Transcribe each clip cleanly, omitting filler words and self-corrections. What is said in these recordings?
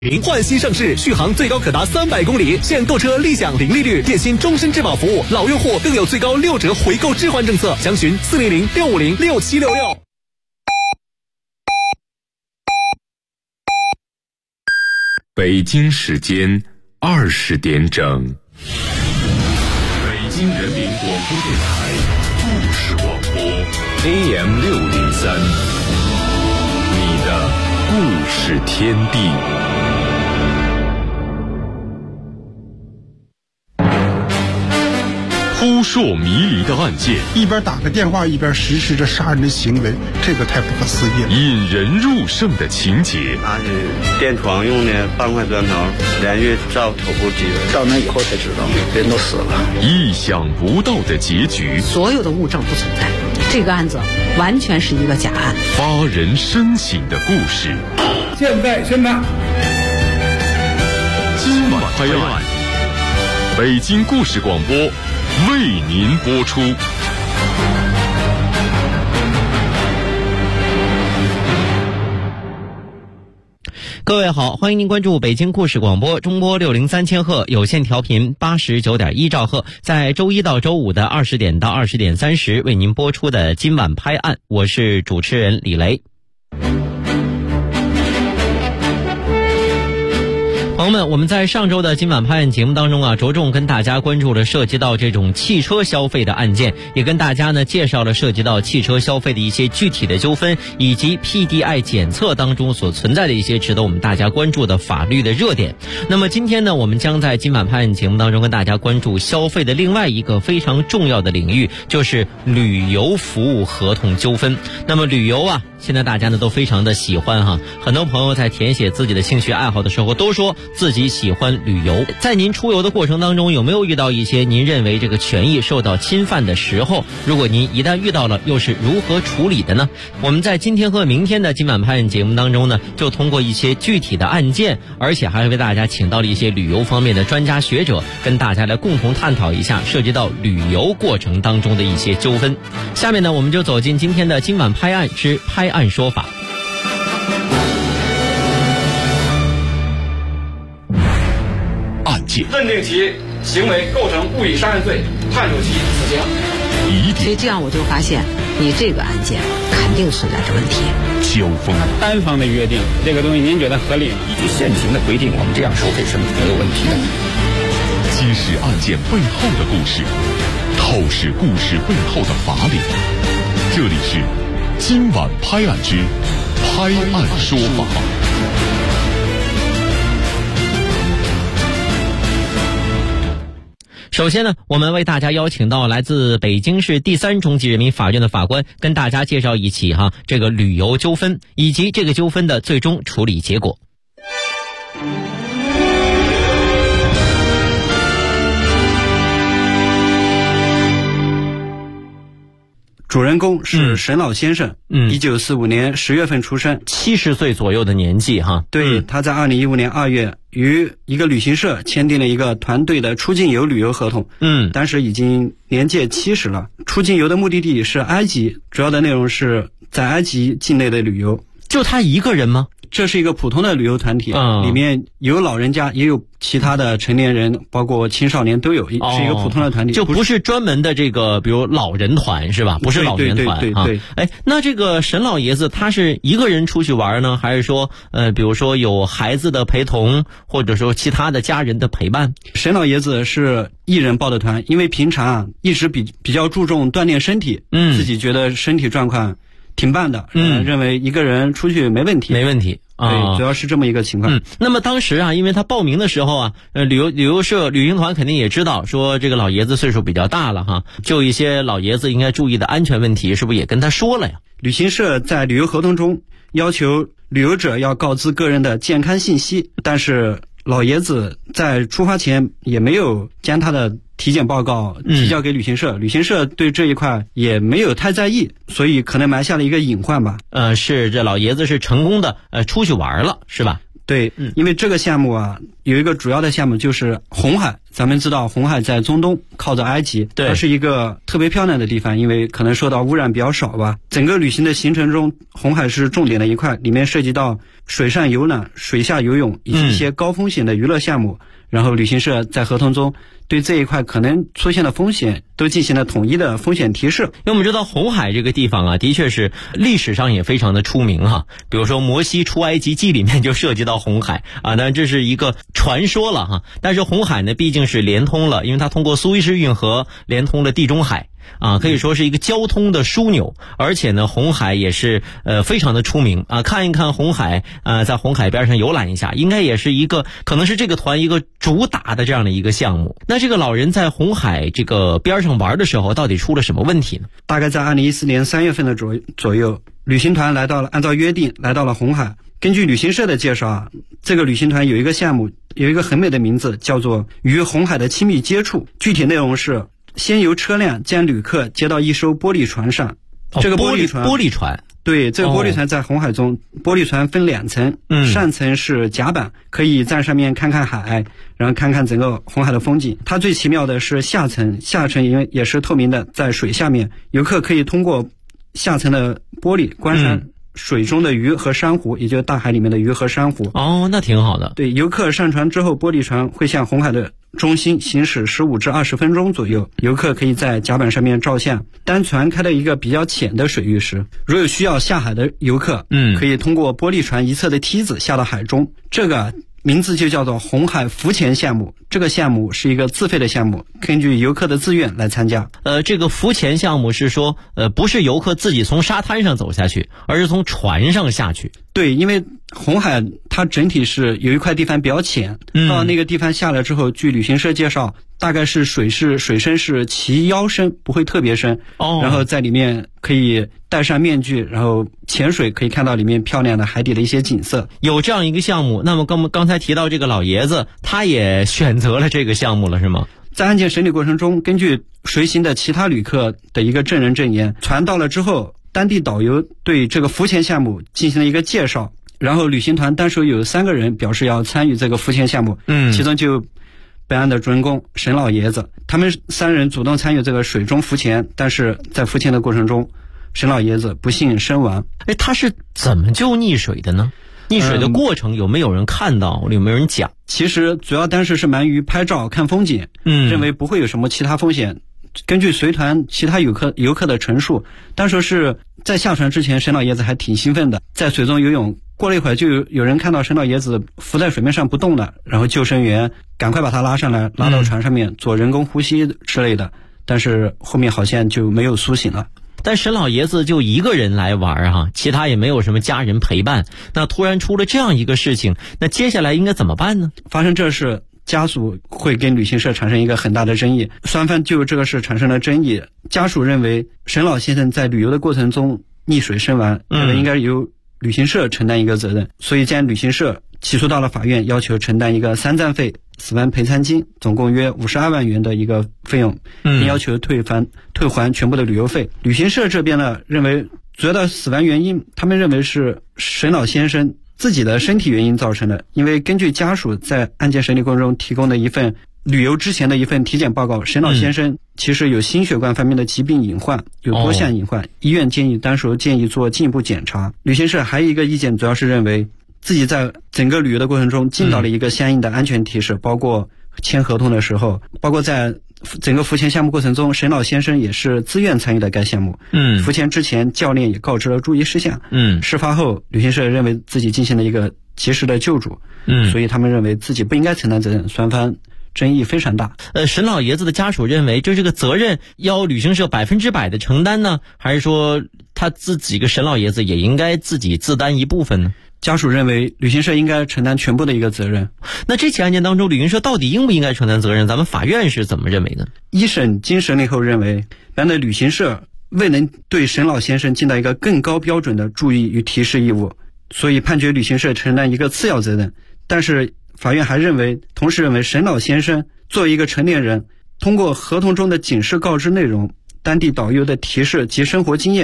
焕新上市，续航最高可达300公里，现购车立享零利率，电信终身质保服务，老用户更有最高6折回购置换政策，详询400-650-6766。 北京时间20点整，北京人民广播电台故事广播 AM603，你的故事天地。扑朔迷离的案件， 一边打个电话一边实施着杀人的行为，这个太不可思议了。 引人入胜的情节， 拿着电床用的半块砖头连续照头部击了， 到那以后才知道人都死了。 意想不到的结局， 所有的物证不存在，这个案子完全是一个假案。 发人深省的故事， 现在今晚拍案，北京故事广播为您播出。 各位好，欢迎您关注北京故事广播中波603千赫有线调频89.1兆赫，在周一到周五的20点到20点30为您播出的今晚拍案，我是主持人李雷。朋友们，我们在上周的今晚拍案节目当中着重跟大家关注了涉及到这种汽车消费的案件，也跟大家呢介绍了涉及到汽车消费的一些具体的纠纷，以及 PDI 检测当中所存在的一些值得我们大家关注的法律的热点。那么今天呢，我们将在今晚拍案节目当中跟大家关注消费的另外一个非常重要的领域，就是旅游服务合同纠纷。那么旅游现在大家呢都非常的喜欢很多朋友在填写自己的兴趣爱好的时候都说自己喜欢旅游。在您出游的过程当中，有没有遇到一些您认为这个权益受到侵犯的时候？如果您一旦遇到了，又是如何处理的呢？我们在今天和明天的今晚拍案节目当中呢，就通过一些具体的案件，而且还为大家请到了一些旅游方面的专家学者，跟大家来共同探讨一下涉及到旅游过程当中的一些纠纷。下面呢，我们就走进今天的今晚拍案之拍案说法。 案件认定其行为构成故意杀人罪，判处其死刑。 所以这样我就发现，你这个案件肯定存在着问题。 交锋， 单方的约定，这个东西您觉得合理吗？ 依据现行的规定，我们这样收费是没有问题的。 揭示案件背后的故事，透视故事背后的法理。这里是今晚拍案之拍案说法。 首先呢，我们为大家邀请到来自北京市第3中级人民法院的法官，跟大家介绍一起这个旅游纠纷以及这个纠纷的最终处理结果。 主人公是沈老先生，1945年10月份出生 ，70岁左右的年纪对，他在2015年2月与一个旅行社签订了一个团队的出境游旅游合同。当时已经年届70了。出境游的目的地是埃及，主要的内容是在埃及境内的旅游。 就他一个人吗？ 这是一个普通的旅游团体，里面有老人家，也有其他的成年人，包括青少年都有，是一个普通的团体， 就不是专门的这个，比如老人团是吧？不是老人团对。 那这个沈老爷子他是一个人出去玩呢，还是说比如说有孩子的陪同，或者说其他的家人的陪伴？ 沈老爷子是一人报的团，因为平常一直比较注重锻炼身体，自己觉得身体状况挺棒的，认为一个人出去没问题。对，主要是这么一个情况。 那么当时因为他报名的时候旅游社旅行团肯定也知道说这个老爷子岁数比较大了就一些老爷子应该注意的安全问题，是不是也跟他说了呀？ 旅行社在旅游合同中要求旅游者要告知个人的健康信息，但是老爷子在出发前也没有将他的体检报告提交给旅行社，旅行社对这一块也没有太在意，所以可能埋下了一个隐患吧。 是这老爷子是成功的出去玩了，是吧？ 对，因为这个项目啊，有一个主要的项目就是红海。咱们知道红海在中东，靠着埃及，它是一个特别漂亮的地方，因为可能受到污染比较少吧。整个旅行的行程中，红海是重点的一块，里面涉及到水上游览、水下游泳以及一些高风险的娱乐项目。然后旅行社在合同中对这一块可能出现的风险都进行了统一的风险提示。 因为我们知道红海这个地方啊，的确是历史上也非常的出名哈。比如说摩西出埃及记里面就涉及到红海啊，但这是一个传说了哈。但是红海呢，毕竟是连通了，因为它通过苏伊士运河连通了地中海。啊，可以说是一个交通的枢纽，而且呢，红海也是非常的出名啊。看一看红海，在红海边上游览一下，应该也是一个可能是这个团一个主打的这样的一个项目。那这个老人在红海这个边上玩的时候，到底出了什么问题呢？ 大概在2014年3月份的左右，旅行团按照约定来到了红海。根据旅行社的介绍啊，这个旅行团有一个项目，有一个很美的名字，叫做与红海的亲密接触。具体内容是先由车辆将旅客接到一艘玻璃船上。这个玻璃船，对，这个玻璃船在红海中，玻璃船分2层，上层是甲板，可以在上面看看海，然后看看整个红海的风景。它最奇妙的是下层也是透明的，在水下面，游客可以通过下层的玻璃观察水中的鱼和珊瑚，也就是大海里面的鱼和珊瑚。 哦，那挺好的。 对，游客上船之后，玻璃船会向红海的中心行驶15至20分钟左右，游客可以在甲板上面照相。当船开到一个比较浅的水域时，如有需要下海的游客，可以通过玻璃船一侧的梯子下到海中。这个名字就叫做红海浮潜项目。这个项目是一个自费的项目，根据游客的自愿来参加。 这个浮潜项目是说，不是游客自己从沙滩上走下去，而是从船上下去。 对，因为红海它整体是有一块地方比较浅，到那个地方下来之后，据旅行社介绍，大概是水深是齐腰深，不会特别深。然后在里面可以戴上面具，然后潜水，可以看到里面漂亮的海底的一些景色。 有这样一个项目，那么刚才提到这个老爷子，他也选择了这个项目了，是吗？ 在案件审理过程中，根据随行的其他旅客的一个证人证言，船到了之后，当地导游对这个浮潜项目进行了一个介绍，然后旅行团当时有3个人表示要参与这个浮潜项目，其中就本案的主人公沈老爷子，他们3人主动参与这个水中浮潜，但是在浮潜的过程中，沈老爷子不幸身亡。 他是怎么就溺水的呢？溺水的过程有没有人看到？有没有人讲？ 其实主要当时是忙于拍照看风景，认为不会有什么其他风险。根据随团其他游客的陈述，当时是在下船之前，沈老爷子还挺兴奋的，在水中游泳。过了一会儿，就有人看到沈老爷子浮在水面上不动了，然后救生员赶快把他拉上来，拉到船上面做人工呼吸之类的，但是后面好像就没有苏醒了。 但沈老爷子就一个人来玩哈，其他也没有什么家人陪伴。那突然出了这样一个事情，那接下来应该怎么办呢？ 发生这事，家属会跟旅行社产生一个很大的争议，双方就这个事产生了争议。家属认为沈老先生在旅游的过程中溺水身亡，认为应该由旅行社承担一个责任，所以将旅行社起诉到了法院，要求承担一个丧葬费、死亡赔偿金，总共约52万元的一个费用，并要求退还全部的旅游费。旅行社这边呢，认为主要的死亡原因，他们认为是沈老先生自己的身体原因造成的，因为根据家属在案件审理过程中提供的一份旅游之前的一份体检报告，沈老先生其实有心血管方面的疾病隐患，有多项隐患，医院当时建议做进一步检查。旅行社还有一个意见，主要是认为自己在整个旅游的过程中尽到了一个相应的安全提示，包括签合同的时候，包括在整个浮潜项目过程中，沈老先生也是自愿参与的该项目。浮潜之前教练也告知了注意事项。事发后旅行社认为自己进行了一个及时的救助，所以他们认为自己不应该承担责任，双方争议非常大。 沈老爷子的家属认为，这个责任要旅行社100%的承担呢，还是说他自己个沈老爷子也应该自己自担一部分呢？ 家属认为旅行社应该承担全部的一个责任。 那这起案件当中，旅行社到底应不应该承担责任？咱们法院是怎么认为的？ 一审经审理后认为，本案的旅行社未能对沈老先生尽到一个更高标准的注意与提示义务，所以判决旅行社承担一个次要责任。但是法院还同时认为沈老先生作为一个成年人，通过合同中的警示告知内容、当地导游的提示及生活经验，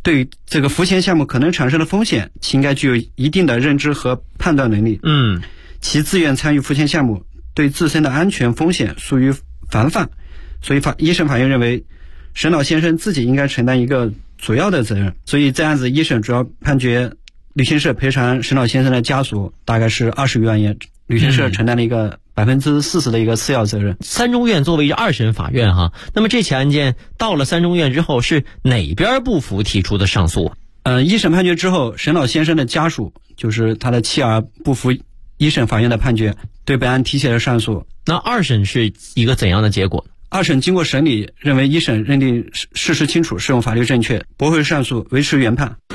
对这个浮潜项目可能产生的风险，其应该具有一定的认知和判断能力。其自愿参与浮潜项目，对自身的安全风险属于防范，所以一审法院认为沈老先生自己应该承担一个主要的责任。所以这案子一审主要判决旅行社赔偿沈老先生的家属大概是20余万元，旅行社承担了一个40%的一个次要责任。 三中院作为二审法院那么这起案件到了三中院之后，是哪边不服提出的上诉？ 一审判决之后，沈老先生的家属就是他的妻儿不服一审法院的判决，对本案提起了上诉。 那二审是一个怎样的结果？ 二审经过审理，认为一审认定事实清楚，适用法律正确，驳回上诉，维持原判。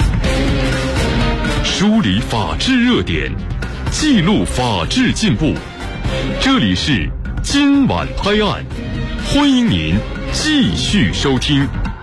梳理法治热点，记录法治进步。这里是今晚拍案，欢迎您继续收听。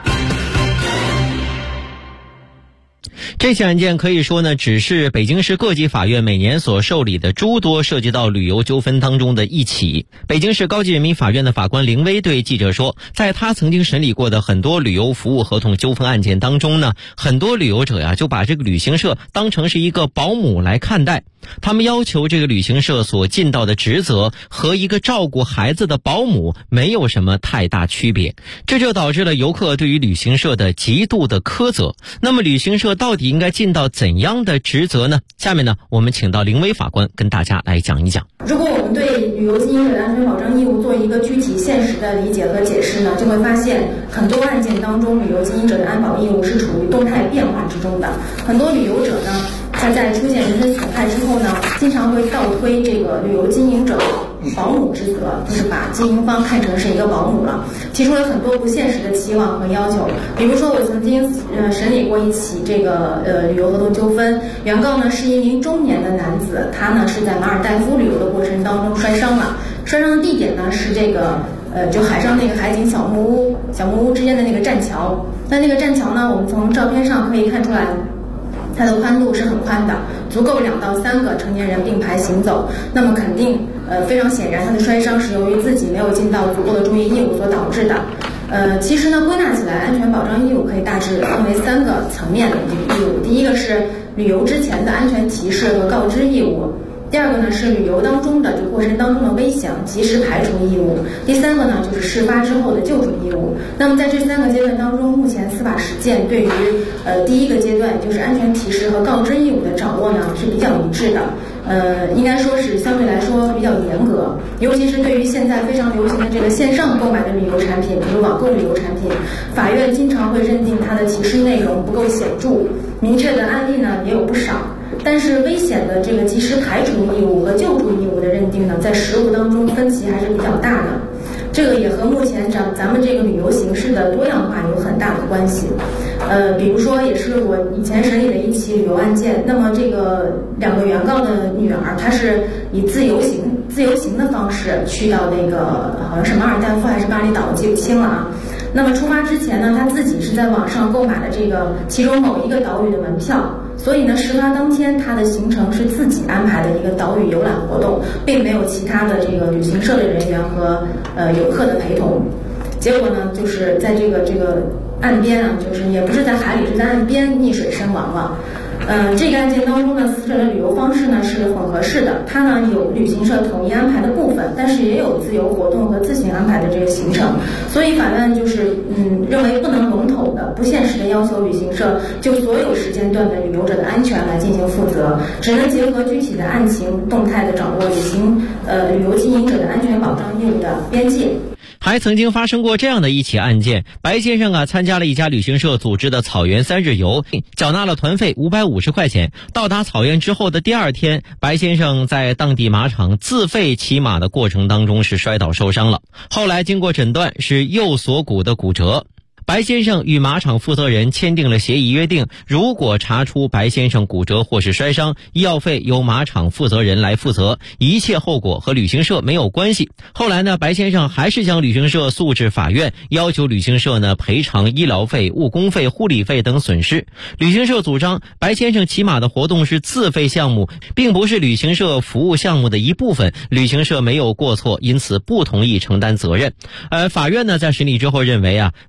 这起案件可以说呢，只是北京市各级法院每年所受理的诸多涉及到旅游纠纷当中的一起。北京市高级人民法院的法官凌威对记者说，在他曾经审理过的很多旅游服务合同纠纷案件当中呢，很多旅游者就把这个旅行社当成是一个保姆来看待，他们要求这个旅行社所尽到的职责和一个照顾孩子的保姆没有什么太大区别，这就导致了游客对于旅行社的极度的苛责。那么旅行社到底应该尽到怎样的职责呢？下面呢，我们请到凌威法官跟大家来讲一讲。 如果我们对旅游经营者的安全保障义务做一个具体现实的理解和解释呢，就会发现很多案件当中，旅游经营者的安保义务是处于动态变化之中的。很多旅游者呢，他在出现人身损害之后呢，经常会倒推这个旅游经营者保姆之责，就是把经营方看成是一个保姆了，提出了很多不现实的期望和要求。比如说，我曾经审理过一起这个旅游合同纠纷，原告呢是一名中年的男子，他呢是在马尔代夫旅游的过程当中摔伤了，摔伤的地点呢是这个就海上那个海景小木屋之间的那个栈桥。那个栈桥呢，我们从照片上可以看出来，它的宽度是很宽的，足够2到3个成年人并排行走。那么肯定非常显然，他的摔伤是由于自己没有尽到足够的注意义务所导致的。其实呢，归纳起来，安全保障义务可以大致分为3个层面的这个义务。第一个是旅游之前的安全提示和告知义务。第二个呢是旅游当中的过程当中的危险及时排除义务。第三个呢就是事发之后的救助义务。那么在这3个阶段当中，目前司法实践对于第一个阶段，也就是安全提示和告知义务的掌握呢是比较一致的。应该说是相对来说比较严格，尤其是对于现在非常流行的这个线上购买的旅游产品，比如网购旅游产品，法院经常会认定它的提示内容不够显著，明确的案例呢也有不少。但是危险的这个及时排除义务和救助义务的认定呢，在实务当中分歧还是比较大的。这个也和目前咱们这个旅游形式的多样化有很大的关系。比如说，也是我以前审理的一起旅游案件，那么这个2个原告的女儿，她是以自由行的方式去到那个好像是马尔代夫还是巴厘岛，我记不清了啊。那么出发之前呢，她自己是在网上购买了这个其中某一个岛屿的门票，所以呢，事发当天她的行程是自己安排的一个岛屿游览活动，并没有其他的这个旅行社的人员和游客的陪同。结果呢，就是在这个岸边啊，就是也不是在海里，是在岸边溺水身亡了。这个案件当中呢，死者的旅游方式呢是混合式的，它呢有旅行社统一安排的部分，但是也有自由活动和自行安排的这个行程。所以法院就是认为不能笼统的、不现实的要求旅行社就所有时间段的旅游者的安全来进行负责，只能结合具体的案情，动态的掌握履行旅游经营者的安全保障义务的边界。 还曾经发生过这样的一起案件，白先生参加了一家旅行社组织的草原3日游，缴纳了团费550块钱。到达草原之后的第2天，白先生在当地马场自费骑马的过程当中是摔倒受伤了，后来经过诊断是右锁骨的骨折。白先生与马场负责人签订了协议，约定如果查出白先生骨折或是摔伤，医药费由马场负责人来负责，一切后果和旅行社没有关系。后来呢，白先生还是将旅行社诉至法院，要求旅行社呢赔偿医疗费、误工费、护理费等损失。旅行社主张白先生骑马的活动是自费项目，并不是旅行社服务项目的一部分，旅行社没有过错，因此不同意承担责任。法院呢在审理之后认为白先生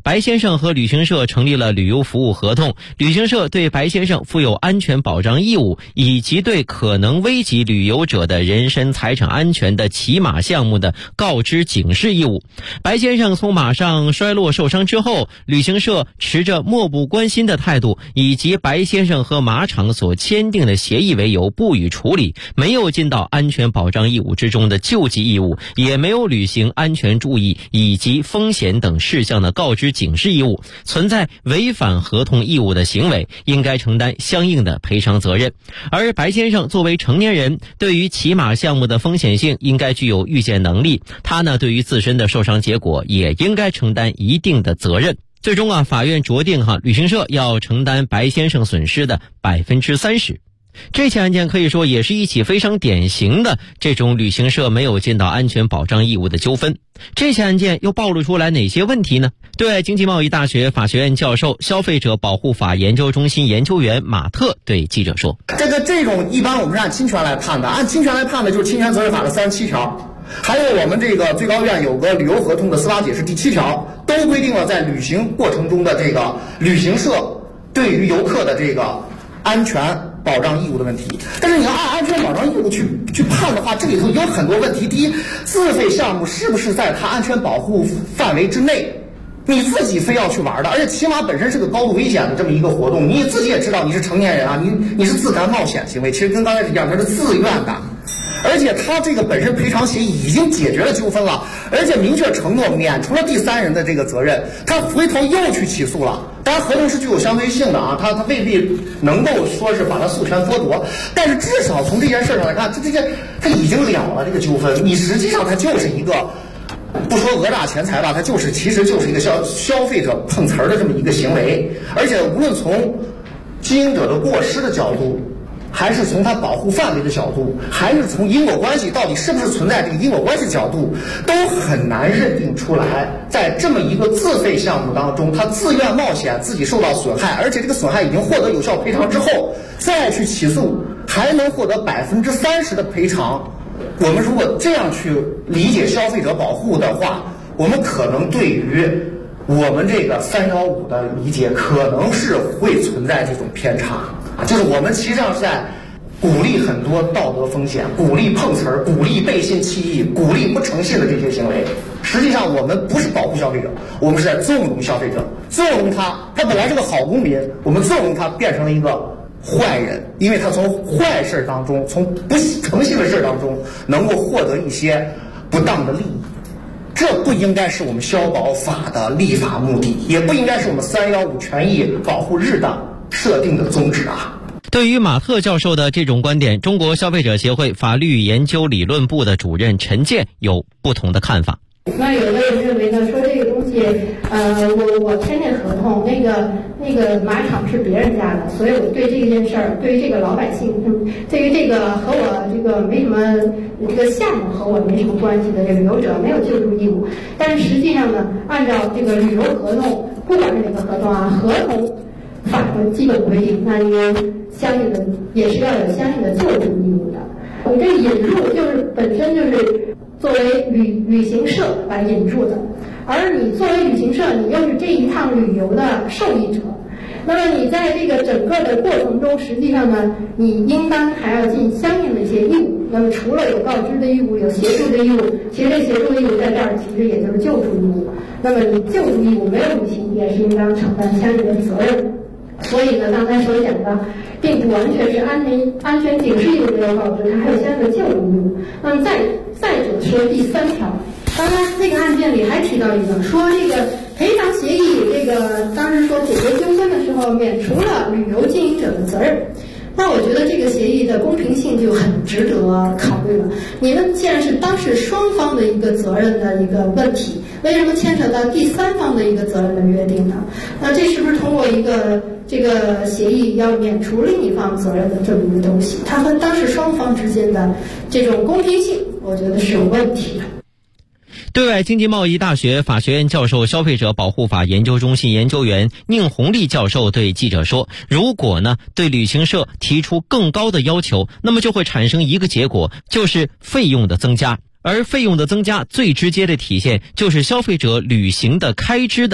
生和旅行社成立了旅游服务合同，旅行社对白先生负有安全保障义务，以及对可能危及旅游者的人身财产安全的骑马项目的告知警示义务。白先生从马上摔落受伤之后，旅行社持着漠不关心的态度，以及白先生和马场所签订的协议为由不予处理，没有尽到安全保障义务之中的救济义务，也没有履行安全注意以及风险等事项的告知警示义务，存在违反合同义务的行为，应该承担相应的赔偿责任。而白先生作为成年人，对于骑马项目的风险性应该具有预见能力，他呢对于自身的受伤结果也应该承担一定的责任。最终法院酌定旅行社要承担白先生损失的30%。这起案件可以说也是一起非常典型的这种旅行社没有尽到安全保障义务的纠纷。这起案件又暴露出来哪些问题呢？对外经济贸易大学法学院教授、消费者保护法研究中心研究员马特对记者说： 这种一般我们是按侵权来判的，按侵权来判的就是侵权责任法的37条，还有我们这个最高院有个旅游合同的司法解释第7条，都规定了在旅行过程中的这个旅行社对于游客的这个安全保障义务的问题。但是你要按安全保障义务去判的话，这里头有很多问题。第一，自费项目是不是在它安全保护范围之内？你自己非要去玩的，而且骑马本身是个高度危险的这么一个活动，你自己也知道你是成年人啊，你是自甘冒险行为，其实跟刚才是一样，它是自愿的。而且他这个本身赔偿协议已经解决了纠纷了，而且明确承诺免除了第三人的这个责任，他回头又去起诉了。当然合同是具有相对性的啊，他未必能够说是把他诉权剥夺，但是至少从这件事上来看，他已经了了这个纠纷。你实际上他就是一个不说讹诈钱财吧，它其实就是一个消费者碰瓷儿的这么一个行为。而且无论从经营者的过失的角度，还是从他保护范围的角度，还是从因果关系到底是不是存在这个因果关系角度，都很难认定出来。在这么一个自费项目当中，他自愿冒险，自己受到损害，而且这个损害已经获得有效赔偿之后，再去起诉，还能获得30%的赔偿。我们如果这样去理解消费者保护的话，我们可能对于我们这个315的理解可能是会存在这种偏差，就是我们实际上是在鼓励很多道德风险，鼓励碰瓷儿，鼓励背信弃义，鼓励不诚信的这些行为。实际上我们不是保护消费者，我们是在纵容消费者，纵容他本来是个好公民，我们纵容他变成了一个坏人，因为他从坏事当中，从不诚信的事当中能够获得一些不当的利益。这不应该是我们消保法的立法目的，也不应该是我们315权益保护日的设定的宗旨啊。 对于马特教授的这种观点，中国消费者协会法律研究理论部的主任陈建有不同的看法。 那有的人认为呢，说这个东西，我签这合同，那个马场是别人家的，所以我对这件事儿，对于这个老百姓，对于这个和我这个没什么，这个项目和我没什么关系的这个旅游者没有救助义务。但是实际上呢，按照这个旅游合同，不管是哪个合同啊，合同法的基本规定，那你相应的也是要有相应的救助义务的。你这引入就是本身就是作为旅行社来引入的，而你作为旅行社，你又是这一趟旅游的受益者，那么你在这个整个的过程中，实际上呢，你应当还要尽相应的一些义务。那么除了有告知的义务，有协助的义务，其实这协助的义务在这儿其实也就是救助义务。那么你救助义务没有履行，也是应当承担相应的责任。所以呢，刚才所讲的，并不完全是安全警示义务没有告知，它还有相应的救助义务。那么再者说第3条，刚才这个案件里还提到一个，说这个赔偿协议，这个当时说解决纠纷的时候免除了旅游经营者的责任。那我觉得这个协议的公平性就很值得考虑了。你们既然是当事双方的一个责任的一个问题，为什么牵扯到第3方的一个责任的约定呢？那这是不是通过一个这个协议要免除另一方责任的这么一个东西？它和当事双方之间的这种公平性，我觉得是有问题的。 对外经济贸易大学法学院教授、消费者保护法研究中心研究员宁红利教授对记者说，如果呢对旅行社提出更高的要求，那么就会产生一个结果，就是费用的增加，而费用的增加最直接的体现就是消费者旅行的开支的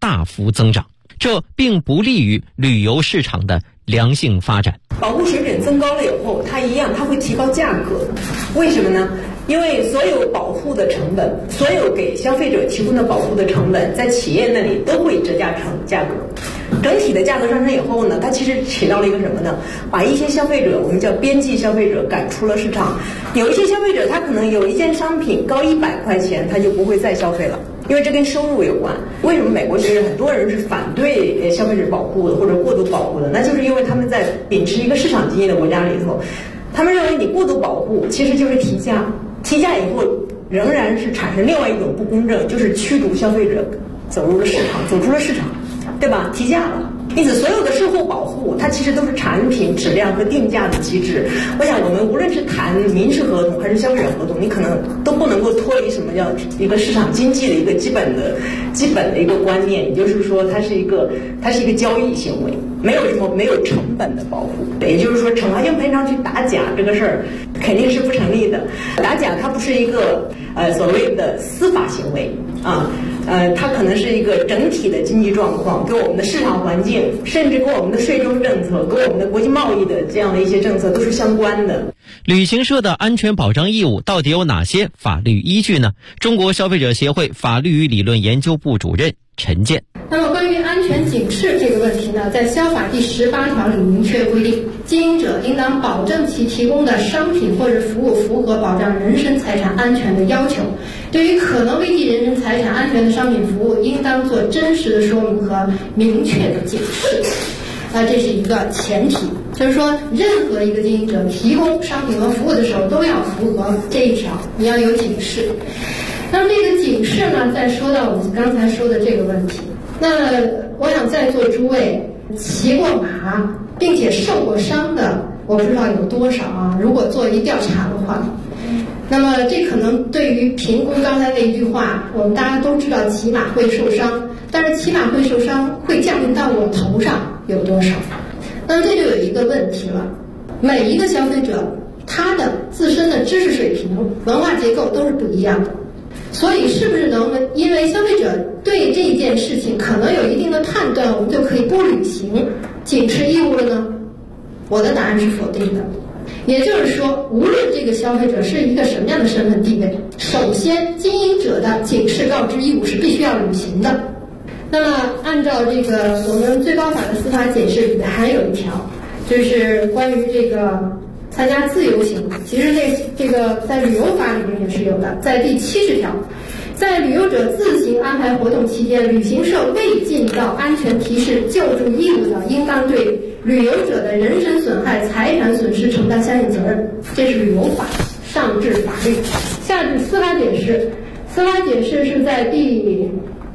大幅增长，这并不利于旅游市场的良性发展。 保护水准增高了以后，它会提高价格，为什么呢？因为所有保护的成本，所有给消费者提供的保护的成本，在企业那里都会折价成价格。整体的价格上升以后呢，它其实起到了一个什么呢？把一些消费者，我们叫边际消费者赶出了市场。有一些消费者，他可能有一件商品高100块钱，他就不会再消费了，因为这跟收入有关。为什么美国其实很多人是反对消费者保护的或者过度保护的？那就是因为他们在秉持一个市场经济的国家里头，他们认为你过度保护其实就是提价，提价以后仍然是产生另外一种不公正，就是驱逐消费者走出了市场，对吧？提价了。因此，所有的售后保护，它其实都是产品质量和定价的机制。我想，我们无论是谈民事合同还是消费者合同，你可能都不能够脱离什么叫一个市场经济的一个基本的一个观念，也就是说，它是一个交易行为，没有成本的保护。也就是说，惩罚性赔偿去打假这个事儿肯定是不成立的。打假它不是一个所谓的司法行为啊。它可能是一个整体的经济状况，跟我们的市场环境，甚至跟我们的税收政策，跟我们的国际贸易的这样的一些政策都是相关的。 旅行社的安全保障义务到底有哪些法律依据呢？中国消费者协会法律与理论研究部主任陈健。 那么关于安全警示这个问题呢，在消法第18条里明确规定，经营者应当保证其提供的商品或者服务符合保障人身财产安全的要求。对于可能危及人身财产安全的商品服务，应当做真实的说明和明确的警示。这是一个前提，就是说任何一个经营者提供商品和服务的时候都要符合这一条，你要有警示。那么这个警示呢，再说到我们刚才说的这个问题，那我想在座诸位骑过马并且受过伤的，我不知道有多少啊。如果做一调查的话，那么这可能对于评估刚才那一句话，我们大家都知道骑马会受伤，但是骑马会受伤会降临到我头上有多少？那么这就有一个问题了，每一个消费者他的自身的知识水平、文化结构都是不一样的，所以是不是能因为消费者对这件事情可能有一定的判断，我们就可以不履行警示义务了呢？我的答案是否定的。也就是说，无论这个消费者是一个什么样的身份地位，首先经营者的警示告知义务是必须要履行的。那么按照这个我们最高法的司法解释里面还有一条，就是关于这个参加自由行，其实这个在旅游法里面也是有的，在第70条，在旅游者自行安排活动期间，旅行社未尽到安全提示救助义务的，应当对旅游者的人身损害、财产损失承担相应责任。这是旅游法上至法律，下至司法解释。司法解释是在第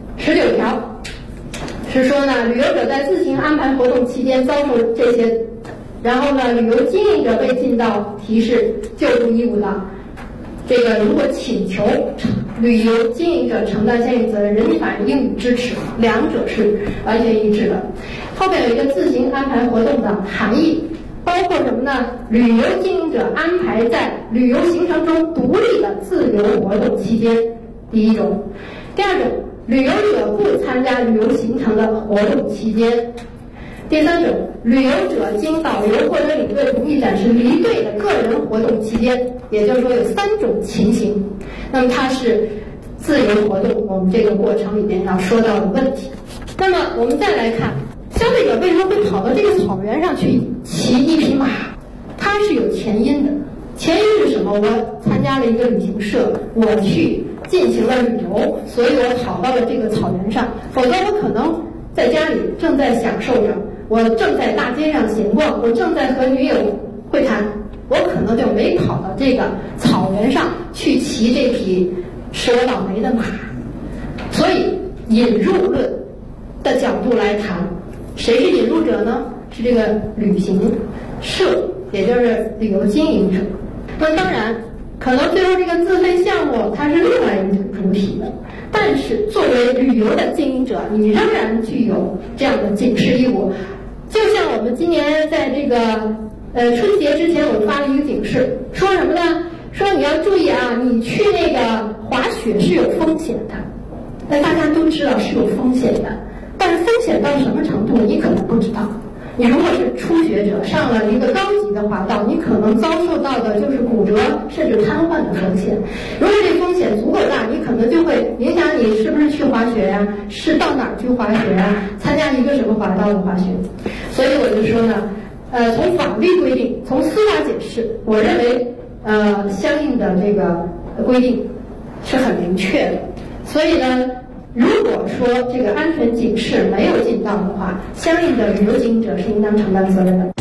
19条，是说呢，旅游者在自行安排活动期间遭受这些，然后呢，旅游经营者未尽到提示救助义务的，这个如果请求旅游经营者承担相应责任，人民法院应予支持，两者是完全一致的。后面有一个自行安排活动的含义，包括什么呢？旅游经营者安排在旅游行程中独立的自由活动期间，第一种；第二种，旅游者不参加旅游行程的活动期间；第三种，旅游者经导游或者领队同意展示离队的个人活动期间。也就是说有3种情形，那么它是自由活动我们这个过程里面要说到的问题。那么我们再来看，消费者为什么会跑到这个草原上去骑一匹马？它是有前因的。前因是什么？我参加了一个旅行社，我去进行了旅游，所以我跑到了这个草原上，否则我可能在家里正在享受着，我正在大街上闲逛，我正在和女友会谈，我可能就没跑到这个草原上去骑这匹使我倒霉的马。所以引入论的角度来谈，谁是引入者呢？是这个旅行社，也就是旅游经营者。那当然可能最后这个自费项目它是另外一种主体的，但是作为旅游的经营者，你仍然具有这样的警示义务。就像我们今年在这个春节之前，我发了一个警示，说什么呢？说你要注意啊，你去那个滑雪是有风险的。那大家都知道是有风险的， 但是风险到什么程度你可能不知道。你如果是初学者，上了一个高级的滑道，你可能遭受到的就是骨折甚至瘫痪的风险。如果这风险足够大，你可能就会影响你是不是去滑雪呀，是到哪儿去滑雪呀，参加一个什么滑道的滑雪。所以我就说呢，从法律规定，从司法解释，我认为相应的这个规定是很明确的。所以呢，如果说这个安全警示没有尽到的话，相应的旅游经营者是应当承担责任的。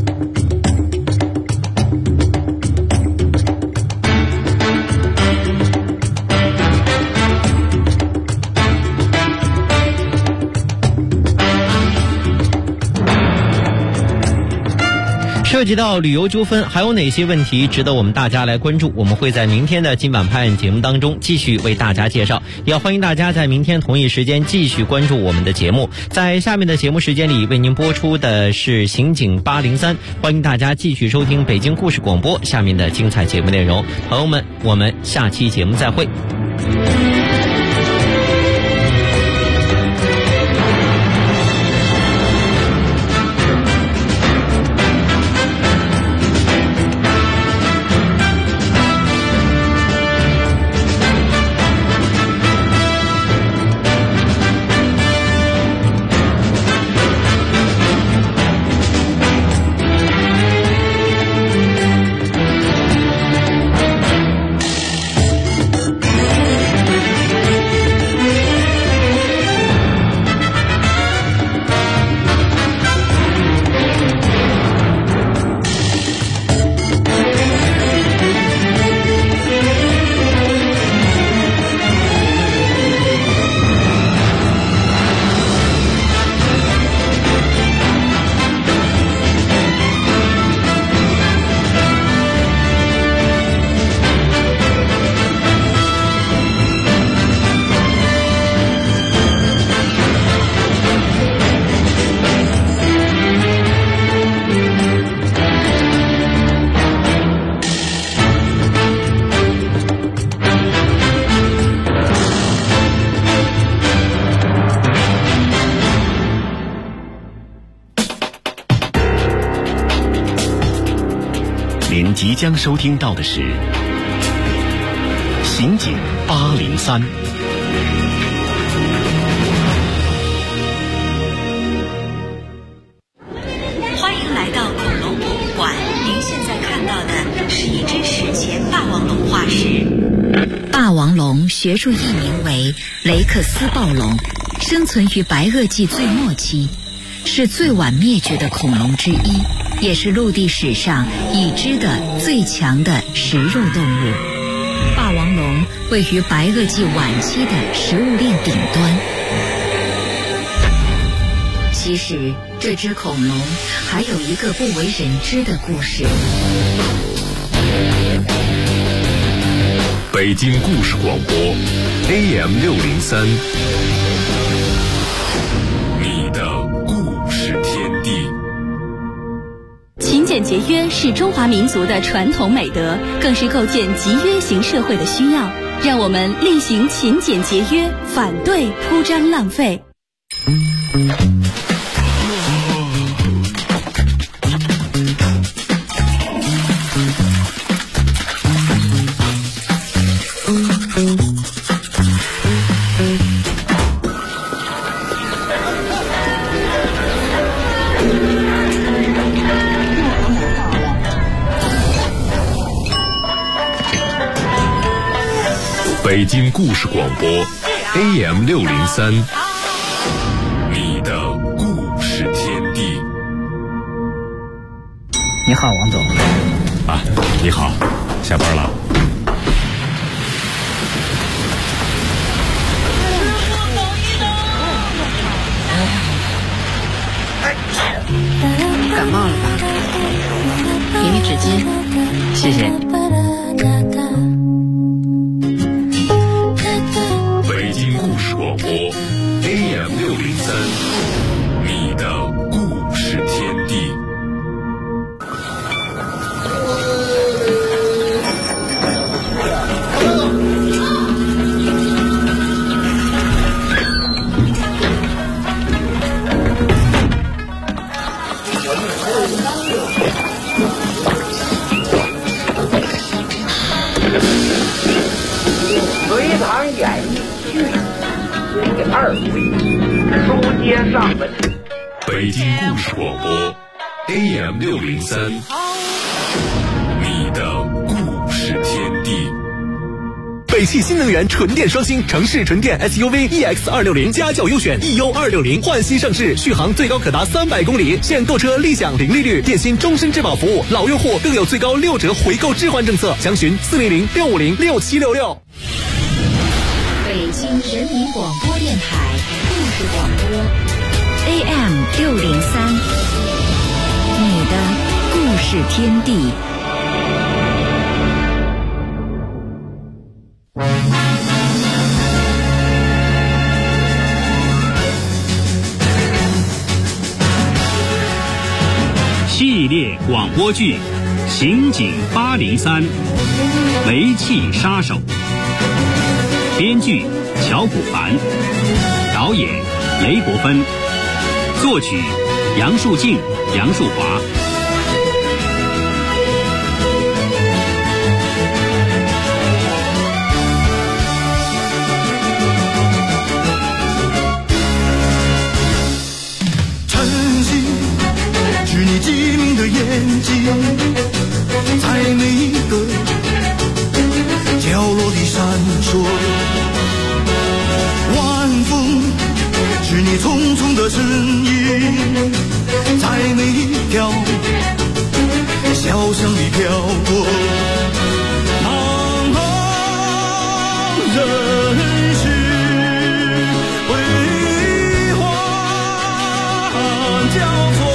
涉及到旅游纠纷，还有哪些问题值得我们大家来关注？我们会在明天的今晚拍案节目当中继续为大家介绍，也欢迎大家在明天同一时间继续关注我们的节目。在下面的节目时间里为您播出的是刑警803，欢迎大家继续收听北京故事广播下面的精彩节目内容。朋友们，我们下期节目再会。 您即将收听到的是刑警803。 欢迎来到恐龙博物馆，您现在看到的是一只史前霸王龙化石。霸王龙学术译名为雷克斯暴龙，生存于白垩纪最末期，是最晚灭绝的恐龙之一，也是陆地史上已知的最强的食肉动物。霸王龙位于白垩纪晚期的食物链顶端。其实这只恐龙还有一个不为人知的故事。 北京故事广播 AM603，你的故事天地。 勤俭节约是中华民族的传统美德，更是构建集约型社会的需要。让我们厉行勤俭节约，反对铺张浪费。 北京故事广播 AM603，你的故事天地。 你好，王总。 啊，你好，下班了。 感冒了吧？给你纸巾。 谢谢。 北京故事广播 AM603，你的故事天地。 堂演艺剧第2回，书接上文。 北京故事广播 AM603，你的故事天地。 北汽新能源纯电双星城市纯电 SUV EX260家轿优选 EU260焕新上市，续航最高可达300公里，现购车立享零利率，电信终身质保服务，老用户更有最高6折回购置换政策，详询400-650-6766。 北京人民广播电台故事广播 AM603，你的故事天地。 系列广播剧《刑警803》，煤气杀手。编剧乔古凡，导演雷国芬，作曲杨树静、杨树华。 机灵的眼睛，在每一个角落里闪烁。晚风是你匆匆的身影，在每一条小巷里飘过。茫茫人世辉煌交错。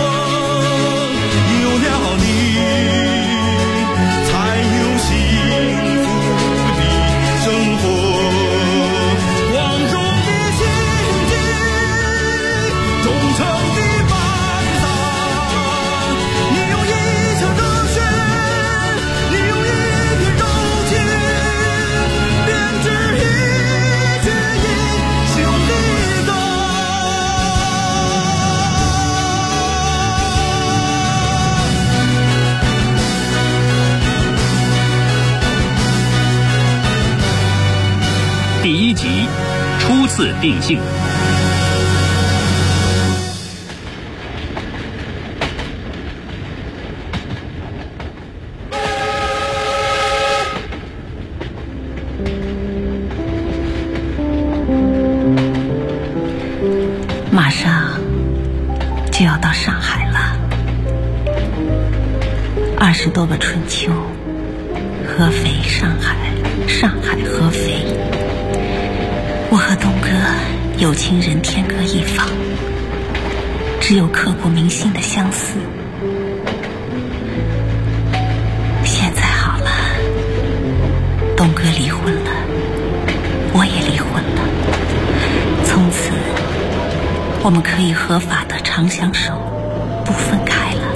第1集初次定性。 马上就要到上海了，20多个春秋，合肥、上海，上海、合肥。我和东哥有情人天各一方，只有刻骨铭心的相似。现在好了，东哥离婚了，我也离婚了，从此我们可以合法的长相守，不分开了。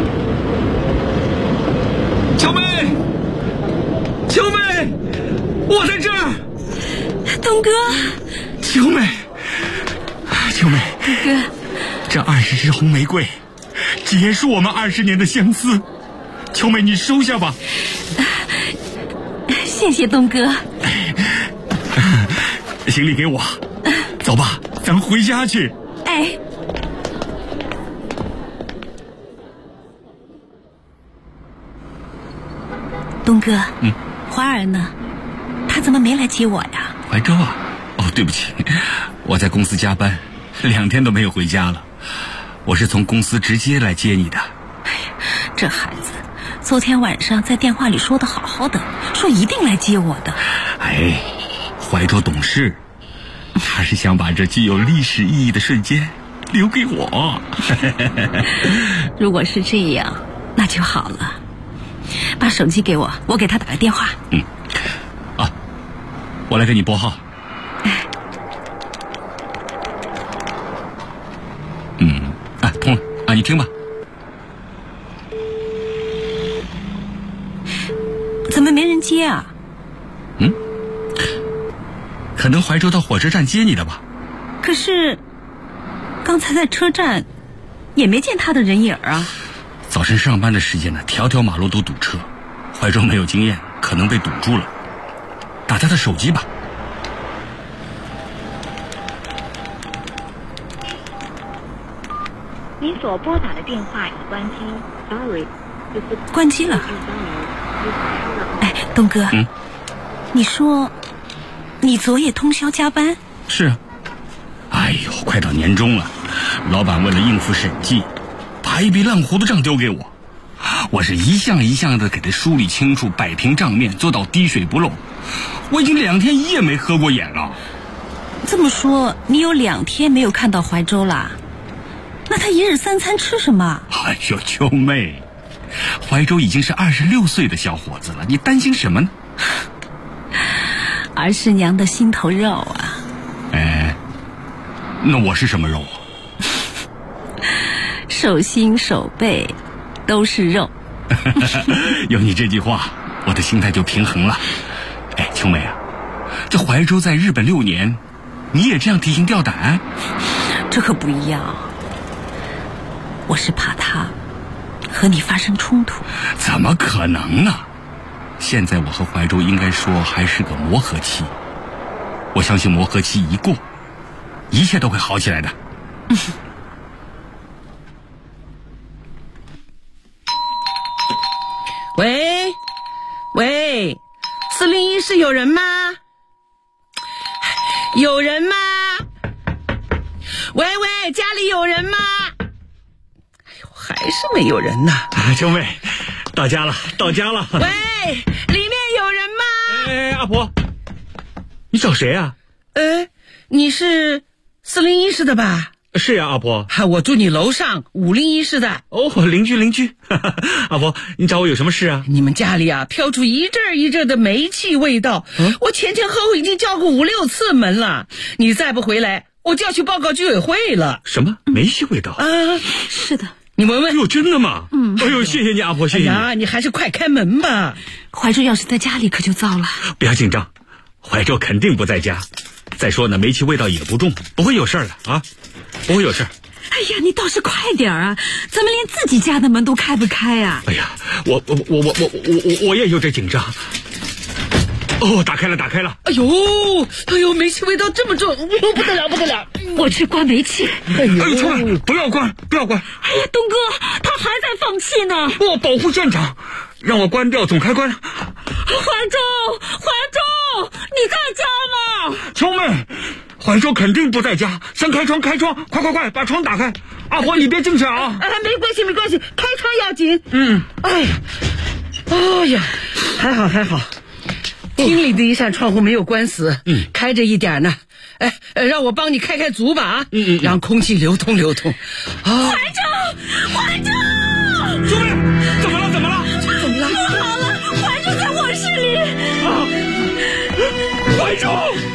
秋梅，秋梅，我在这儿。 东哥， 秋梅，秋梅， 东哥， 这20支红玫瑰，结束我们20年的相思。秋梅，你收下吧。 谢谢东哥。 行李给我，走吧，咱回家去。 哎。东哥，怀儿呢？他怎么没来接我呀？ 怀州啊？哦，对不起，我在公司加班，2天都没有回家了。我是从公司直接来接你的。 哎呀，这孩子昨天晚上在电话里说的好好的，说一定来接我的。 哎，怀州懂事，他是想把这具有历史意义的瞬间留给我。 如果是这样，那就好了。把手机给我，我给他打个电话。 我来给你拨号。通了啊，你听吧。 怎么没人接啊？ 可能怀州到火车站接你的吧。 可是刚才在车站也没见他的人影啊。 早晨上班的时间呢，条条马路都堵车，怀州没有经验，可能被堵住了。打他的手机吧。 您所拨打的电话已关机。Sorry， 关机了。哎，东哥，你说你昨夜通宵加班？ 是啊。哎呦，快到年终了，老板为了应付审计，把一笔烂糊涂账丢给我，我是一项一项的给他梳理清楚，摆平账面，做到滴水不漏。我已经2天1夜没合过眼了。 这么说，你有2天没有看到怀州啦？那他1日3餐吃什么？ 哎呦，秋妹，怀州已经是26岁的小伙子了，你担心什么呢？ 儿是娘的心头肉啊。 哎，那我是什么肉？ 手心手背都是肉。 有你这句话，我的心态就平衡了。哎，秋妹啊，这怀州在日本6年，你也这样提心吊胆？ 这可不一样，我是怕他和你发生冲突。 怎么可能呢？现在我和怀州应该说还是个磨合期，我相信磨合期一过，一切都会好起来的。 喂，401室有人吗？有人吗？喂，家里有人吗？哎呦，还是没有人呢。 秋妹，到家了。喂， 里面有人吗？ 哎，阿婆，你找谁啊？ 你是401室的吧？ 是呀，阿婆。 我住你楼上501室的。 哦，邻居。阿婆，你找我有什么事啊？ 你们家里啊飘出一阵一阵的煤气味道，我前后已经叫过5、6次门了。你再不回来，我就要去报告居委会了。 什么煤气味道？ 是的。 你闻闻。 哟，真的吗？哎呦，谢谢你，阿婆，谢谢你。 哎呀，你还是快开门吧。 怀州要是在家里可就糟了。 不要紧张，怀州肯定不在家。再说呢，煤气味道也不重，不会有事的啊，不会有事。 哎呀，你倒是快点啊！怎么连自己家的门都开不开啊？ 哎呀，我也有点紧张。哦，打开了。 哎呦，煤气味道这么重，不得了！ 我去关煤气。 哎呦，秋妹，不要关！ 哎呀，东哥，他还在放气呢。 我保护现场，让我关掉总开关。 怀州，你在家吗？ 秋妹，怀州肯定不在家，先开窗，快，把窗打开。阿婆，你别进去啊！ 没关系，开窗要紧。哎呀，还好。厅里的一扇窗户没有关死，开着一点呢。让我帮你开足吧啊！让空气流通。 怀州！ 秋妹，怎么了？ 不好了，怀州在卧室里。 怀州，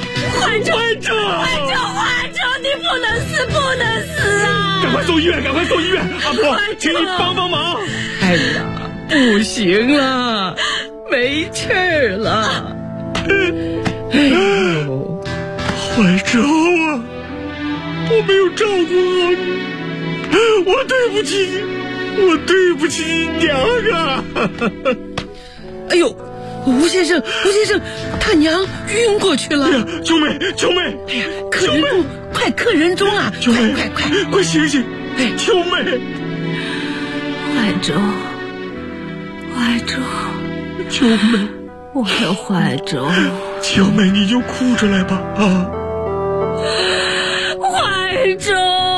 你不能死啊！ 赶快送医院！阿婆，请你帮忙！ 哎呀，不行了，没气儿了！哎呦， 怀州啊，我没有照顾好你，我对不起你娘啊！ 哎呦，吴先生，他娘晕过去了！ 哎呀，秋妹！ 哎呀，客人中啊！ 秋妹，快醒醒！ 哎， 秋妹！ 怀州， 秋妹， 我的怀州。 秋妹，你就哭出来吧啊！ 怀州！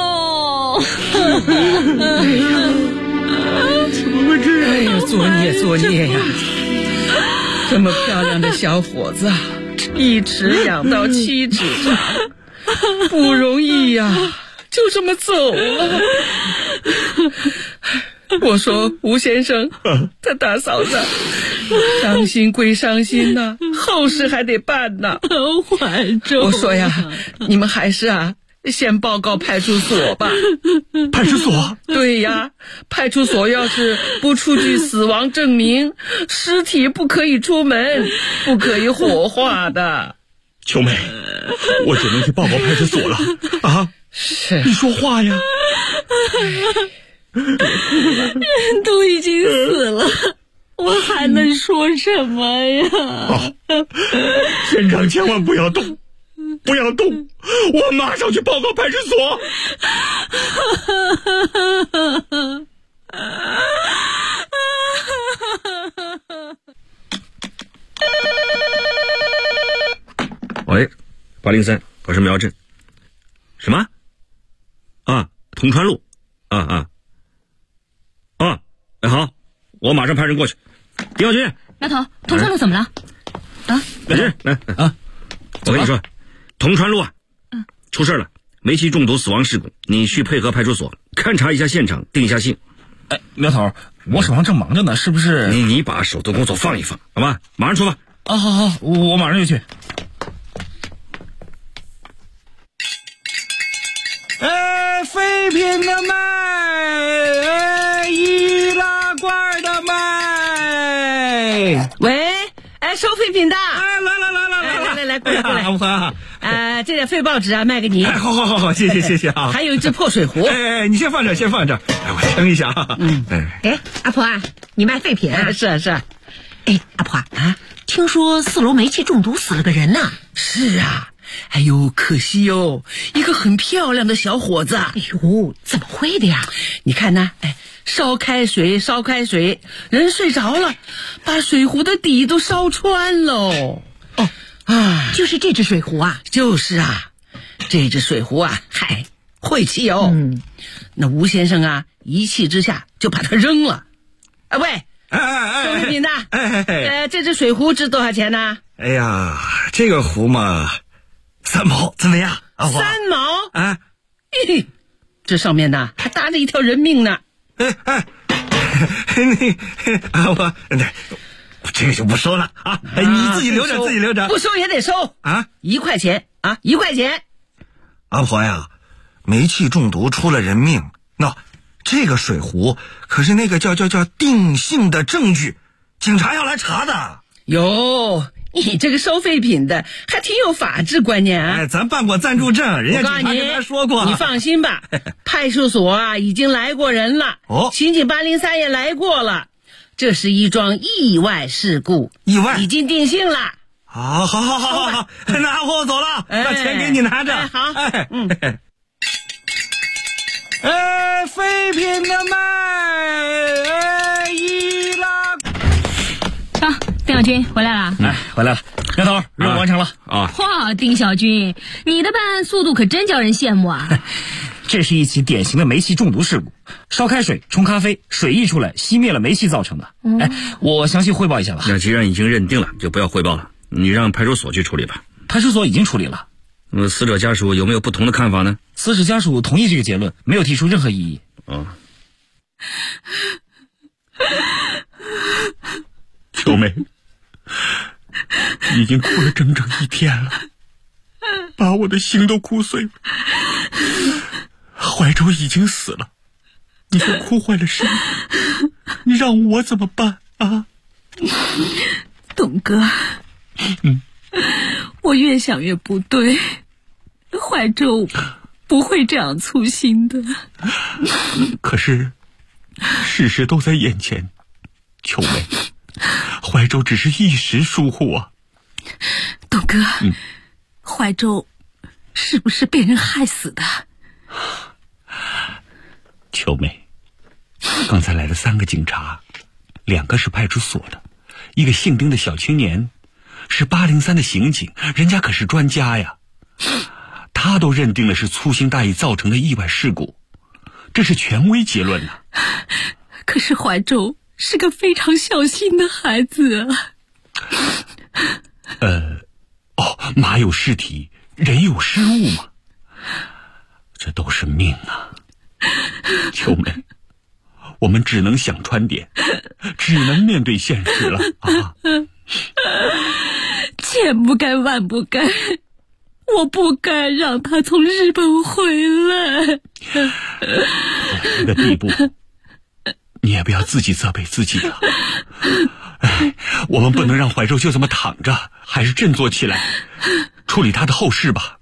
怎么会这样？ 哎呀，作孽呀！这么漂亮的小伙子啊，1尺养到7尺长，不容易呀，就这么走了。我说吴先生，他大嫂子，伤心归伤心呐，后事还得办呢。 怀州， 我说呀，你们还是先报告派出所吧。 派出所？ 对呀，派出所要是不出具死亡证明，尸体不可以出门，不可以火化的。 秋妹，我只能去报告派出所了啊！ 是， 你说话呀！ 人都已经死了，我还能说什么呀？ 好，现场千万不要动， 不要动，我马上去报告派出所。 喂，803，我是苗振。什么？啊，铜川路。好，我马上派人过去。丁小军， 苗头，铜川路怎么了？啊？ 小军，来啊！我跟你说，铜川路啊，出事了，煤气中毒死亡事故，你去配合派出所勘察一下现场，定一下性。 哎，苗头，我手上正忙着呢，是不是？ 你把手头工作放一放，好吧？马上出发。 啊，好，我马上就去。废品的卖，易拉罐的卖。 喂，收废品的。来，过来。这点废报纸啊，卖给你。 好，谢谢啊。 还有一只破水壶。 你先放这。我称一下啊。 阿婆啊，你卖废品啊？ 是啊。 阿婆啊，听说4楼煤气中毒死了个人呢。 是啊。哎呦，可惜哦，一个很漂亮的小伙子。 哎呦，怎么会的呀？ 你看呢？烧开水，人睡着了，把水壶的底都烧穿喽。 就是这只水壶啊？ 就是啊，这只水壶啊，晦气哦。那吴先生啊，一气之下就把它扔了。喂，收废品的，这只水壶值多少钱呢？ 哎呀，这个壶嘛，3毛，怎么样？3 毛啊？这上面呢还搭着一条人命呢。 我这个就不收了啊！你自己留着， 不收也得收啊！1块钱啊，1块钱。 阿婆呀，煤气中毒出了人命，这个水壶可是那个叫定性的证据，警察要来查的。 哟，你这个收废品的还挺有法治观念啊！ 咱办过暂住证，人家警察跟咱说过。 你放心吧，派出所啊已经来过人了，刑警803也来过了，这是一桩意外事故，已经定性了。 好，那阿婆我走了，把钱给你拿着。 好， 废品的卖，易拉。 丁小军回来了。 回来了，苗头，任务完成了啊！ 哇，丁小军，你的办案速度可真叫人羡慕啊！ 这是一起典型的煤气中毒事故，烧开水冲咖啡，水溢出来熄灭了煤气造成的。我详细汇报一下吧。 那既然已经认定了，就不要汇报了，你让派出所去处理吧。 派出所已经处理了。 死者家属有没有不同的看法呢？ 死者家属同意这个结论，没有提出任何异议。秋梅，已经哭了整整1天了，把我的心都哭碎了。怀州已经死了，你都哭坏了身体，你让我怎么办啊？ 董哥，我越想越不对，怀州不会这样粗心的。 可是事实都在眼前，秋梅，怀州只是一时疏忽啊。 董哥，怀州是不是被人害死的？ 秋梅，刚才来了3个警察，2个是派出所的，一个姓丁的小青年是803的刑警，人家可是专家呀，他都认定了是粗心大意造成的意外事故，这是权威结论呐。 可是怀州是个非常小心的孩子啊。 马有失蹄，人有失误嘛，这都是命啊。秋梅，我们只能想穿点，只能面对现实了啊！ 千不该万不该，我不该让他从日本回来。 这个地步，你也不要自己责备自己了。我们不能让怀州就这么躺着，还是振作起来，处理他的后事吧。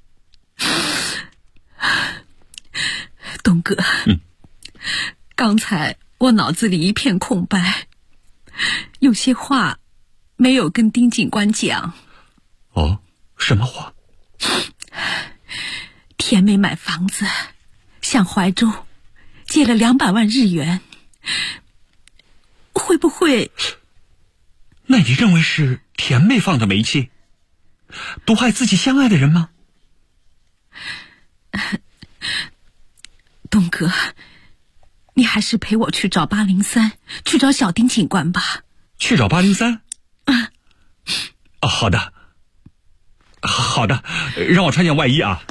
东哥，刚才我脑子里一片空白，有些话没有跟丁警官讲。 什么话？ 田妹买房子，向怀州借了200万日元，会不会？ 那你认为是田妹放的煤气，毒害自己相爱的人吗？ 东哥，你还是陪我去找803，去找小丁警官吧。 去找803？哦，好的，好的，让我穿件外衣啊。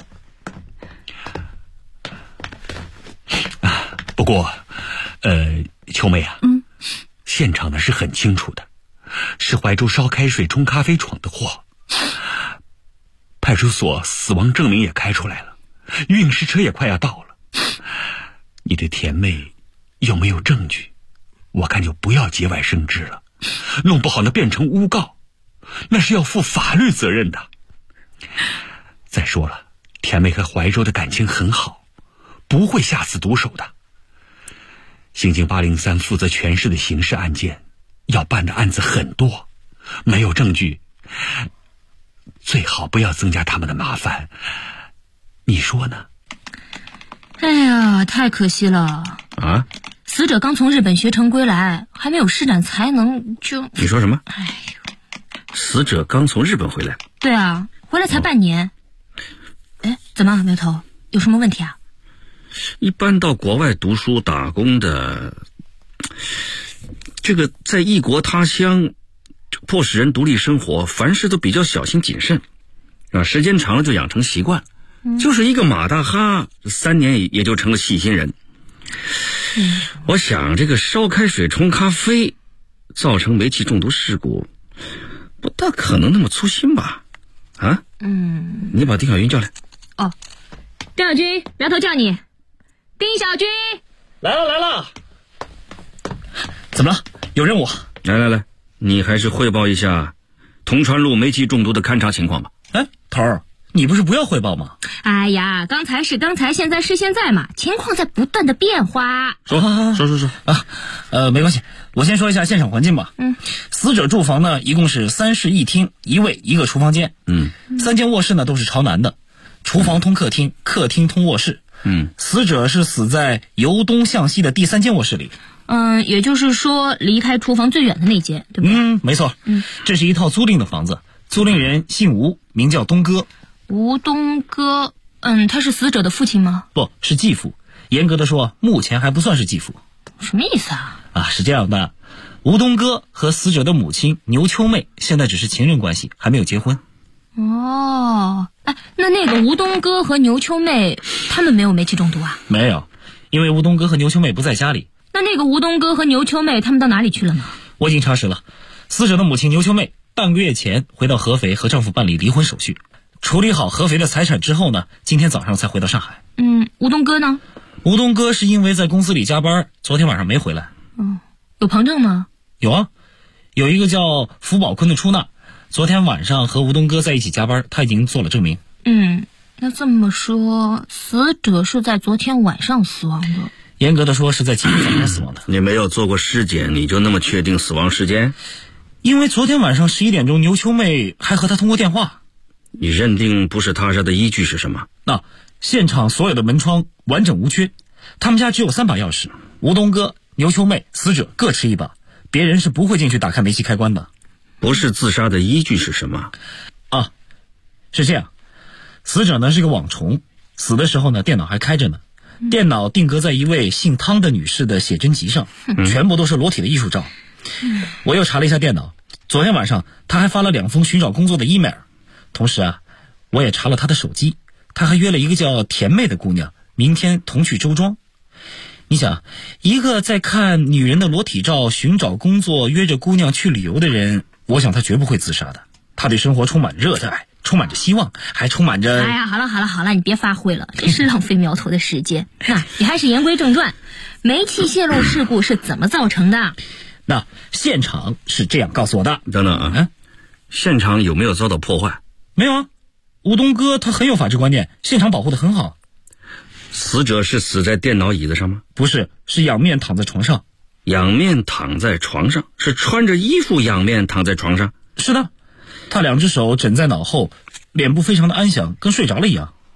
不过，秋妹啊，现场呢是很清楚的，是怀州烧开水冲咖啡闯的祸。派出所死亡证明也开出来了，运尸车也快要到了。你的田妹有没有证据？我看就不要节外生枝了，弄不好呢变成诬告，那是要负法律责任的。再说了，田妹和怀州的感情很好，不会下此毒手的。刑警803负责全市的刑事案件，要办的案子很多，没有证据，最好不要增加他们的麻烦，你说呢？ 哎呀，太可惜了啊！ 死者刚从日本学成归来，还没有施展才能就…… 你说什么？ 哎呦， 死者刚从日本回来？ 对啊，回来才半年。哎，怎么苗头？有什么问题啊？ 一般到国外读书打工的，这个在异国他乡，迫使人独立生活，凡事都比较小心谨慎啊，时间长了就养成习惯。就是一个马大哈，3年也就成了细心人。我想这个烧开水冲咖啡造成煤气中毒事故，不大可能那么粗心吧？啊？你把丁小云叫来。 哦，丁小军，苗头叫你。丁小军， 来了。怎么了？有任务？ 来，你还是汇报一下铜川路煤气中毒的勘查情况吧。 哎，头儿，你不是不要汇报吗？ 哎呀，刚才是刚才，现在是现在嘛，情况在不断的变化。 说啊，没关系，我先说一下现场环境吧。死者住房呢，一共是3室1厅1卫1个厨房间。3间卧室呢都是朝南的，厨房通客厅，客厅通卧室。死者是死在由东向西的第3间卧室里。 也就是说离开厨房最远的那间，对不对？ 没错。这是一套租赁的房子，租赁人姓吴，名叫东哥。 吴东哥，他是死者的父亲吗？ 不是继父，严格的说，目前还不算是继父。 什么意思啊？ 是这样的，吴东哥和死者的母亲牛秋妹现在只是情人关系，还没有结婚。 哦，那个吴东哥和牛秋妹他们没有煤气中毒啊？ 没有，因为吴东哥和牛秋妹不在家里。 那个吴东哥和牛秋妹他们到哪里去了呢？ 我已经查实了，死者的母亲牛秋妹半个月前回到合肥和丈夫办理离婚手续，处理好合肥的财产之后呢，今天早上才回到上海。 吴东哥呢？ 吴东哥是因为在公司里加班，昨天晚上没回来。 有旁证吗？ 有啊，有一个叫福宝坤的出纳，昨天晚上和吴东哥在一起加班，他已经做了证明。 那这么说，死者是在昨天晚上死亡的？ 严格的说是在今天早上死亡的。 你没有做过尸检，你就那么确定死亡时间？ 因为昨天晚上11点钟牛秋妹还和他通过电话。 你认定不是他杀的依据是什么？ 现场所有的门窗完整无缺，他们家只有3把钥匙，吴东哥、牛秋妹、死者各持1把，别人是不会进去打开煤气开关的。 不是自杀的依据是什么？ 是这样，死者呢是个网虫，死的时候呢电脑还开着呢，电脑定格在一位姓汤的女士的写真集上，全部都是裸体的艺术照。我又查了一下电脑，昨天晚上她还发了2封寻找工作的 email， 同时我也查了她的手机，她还约了一个叫甜妹的姑娘明天同去周庄。你想，一个在看女人的裸体照寻找工作约着姑娘去旅游的人，我想他绝不会自杀的。他对生活充满热爱，充满着希望，还充满着…… 哎呀，好了，你别发挥了，真是浪费苗头的时间。你还是言归正传，煤气泄漏事故是怎么造成的？ 现场是这样告诉我的。 等等现场有没有遭到破坏？ 没有啊，吴东哥他很有法治观念，现场保护得很好。 死者是死在电脑椅子上吗？ 不是，是仰面躺在床上。 仰面躺在床上，是穿着衣服仰面躺在床上？ 是的，他2只手枕在脑后，脸部非常的安详，跟睡着了一样。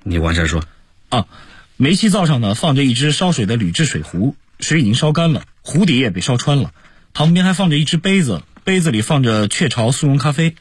你往下说。 啊，煤气灶上呢放着一只烧水的铝制水壶，水已经烧干了，壶底也被烧穿了，旁边还放着一只杯子，杯子里放着雀巢速溶咖啡。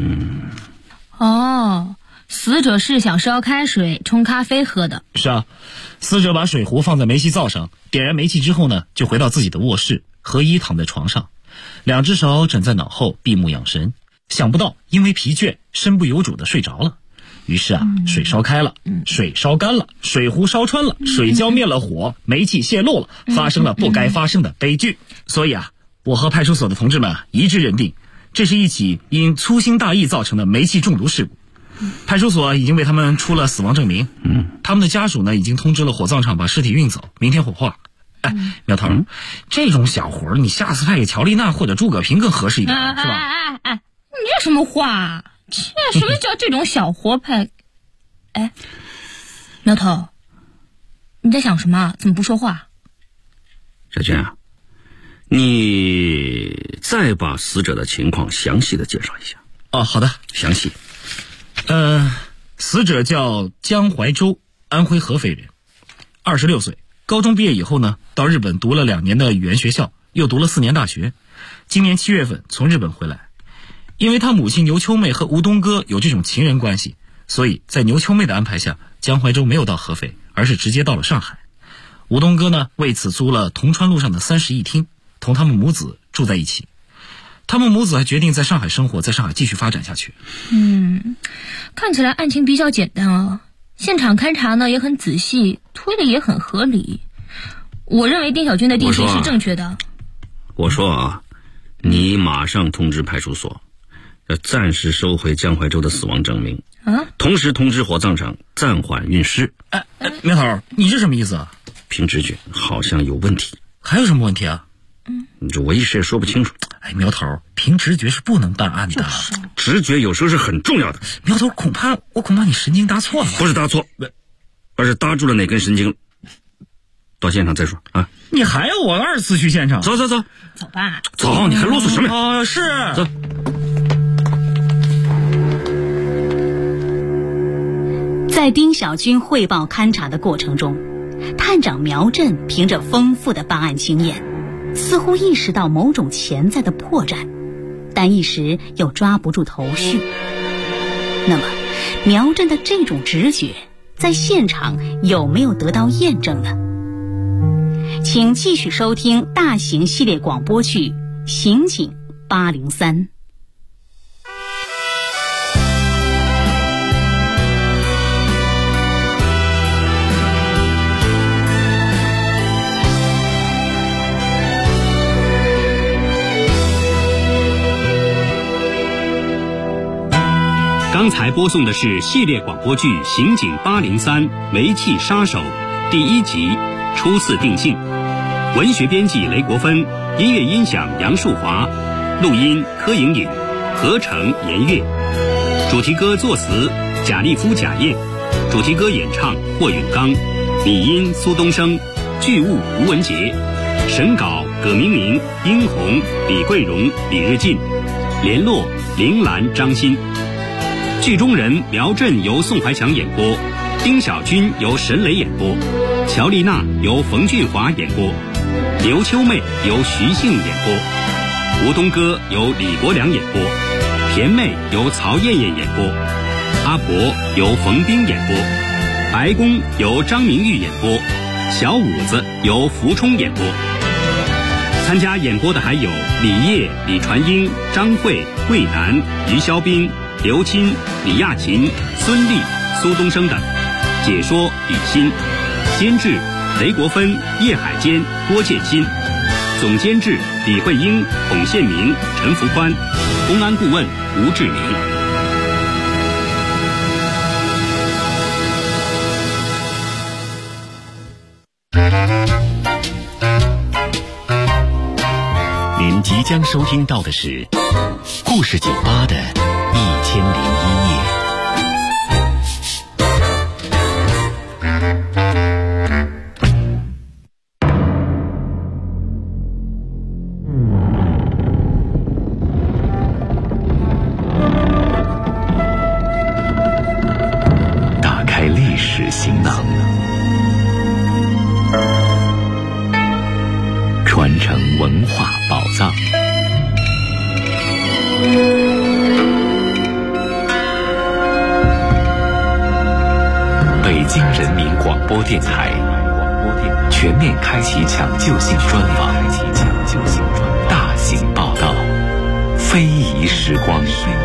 哦，死者是想烧开水冲咖啡喝的。 是啊，死者把水壶放在煤气灶上，点燃煤气之后呢，就回到自己的卧室，合衣躺在床上，两只手枕在脑后，闭目养神。想不到因为疲倦，身不由主的睡着了。于是啊，水烧开了，水烧干了，水壶烧穿了，水浇灭了火，煤气泄漏了，发生了不该发生的悲剧。所以啊，我和派出所的同志们一致认定，这是一起因粗心大意造成的煤气中毒事故。派出所已经为他们出了死亡证明。他们的家属呢，已经通知了火葬场把尸体运走，明天火化。哎，苗头，这种小活你下次派给乔丽娜或者诸葛平更合适一点，是吧？ 你这什么话？这什么叫这种小活派？哎，苗头，你在想什么？怎么不说话？ 小娟啊，你再把死者的情况详细的介绍一下。 哦，好的， 详细。 死者叫江怀洲，安徽合肥人，26岁。高中毕业以后呢，到日本读了2年的语言学校，又读了4年大学。今年7月份从日本回来。因为他母亲牛秋妹和吴东哥有这种情人关系，所以在牛秋妹的安排下，江怀洲没有到合肥，而是直接到了上海。吴东哥呢，为此租了铜川路上的30亿厅，同他们母子住在一起。他们母子还决定在上海生活，在上海继续发展下去。 看起来案情比较简单啊。现场勘查呢也很仔细，推理也很合理。我认为丁小军的定性是正确的。 我说啊，你马上通知派出所，要暂时收回江怀洲的死亡证明，同时通知火葬场暂缓运尸。 苗头，你这什么意思啊？ 凭直觉，好像有问题。 还有什么问题啊？ 我一时也说不清楚。 苗头，凭直觉是不能办案的。 直觉有时候是很重要的。 苗头，恐怕你神经搭错了。 不是搭错，而是搭住了哪根神经。到现场再说啊！ 你还要我2次去现场？ 走吧。 走，你还啰嗦什么？ 是。 走。 在丁小军汇报勘查的过程中，探长苗震凭着丰富的办案经验，似乎意识到某种潜在的破绽，但一时又抓不住头绪。那么，苗震的这种直觉在现场有没有得到验证呢？请继续收听大型系列广播剧《刑警803》。 刚才播送的是系列广播剧《刑警803煤气杀手》第1集初次定性，文学编辑雷国芬，音乐音响杨树华，录音柯莹莹，合成严月，主题歌作词贾立夫、贾燕，主题歌演唱霍永刚，拟音苏东升，剧务吴文杰，审稿葛明明、殷红、李桂荣、李日进，联络铃兰、张欣。剧中人苗震由宋怀强演播，丁小军由沈磊演播，乔丽娜由冯俊华演播，刘秋妹由徐杏演播，吴东哥由李国良演播，田妹由曹艳艳演播，阿婆由冯冰演播，白宫由张明玉演播，小五子由福冲演播。参加演播的还有李烨、李传英、张慧、桂南、于肖斌、刘钦、李亚琴、孙俪、苏东升等。解说李欣，监制雷国芬、叶海坚、郭建新，总监制李慧英、孔宪明、陈福宽，公安顾问吴志明。 您即将收听到的是故事酒吧的1001夜。打开历史， 行囊，传承文化宝藏。北京人民广播电台全面开启抢救性专访，大型报道，非遗时光。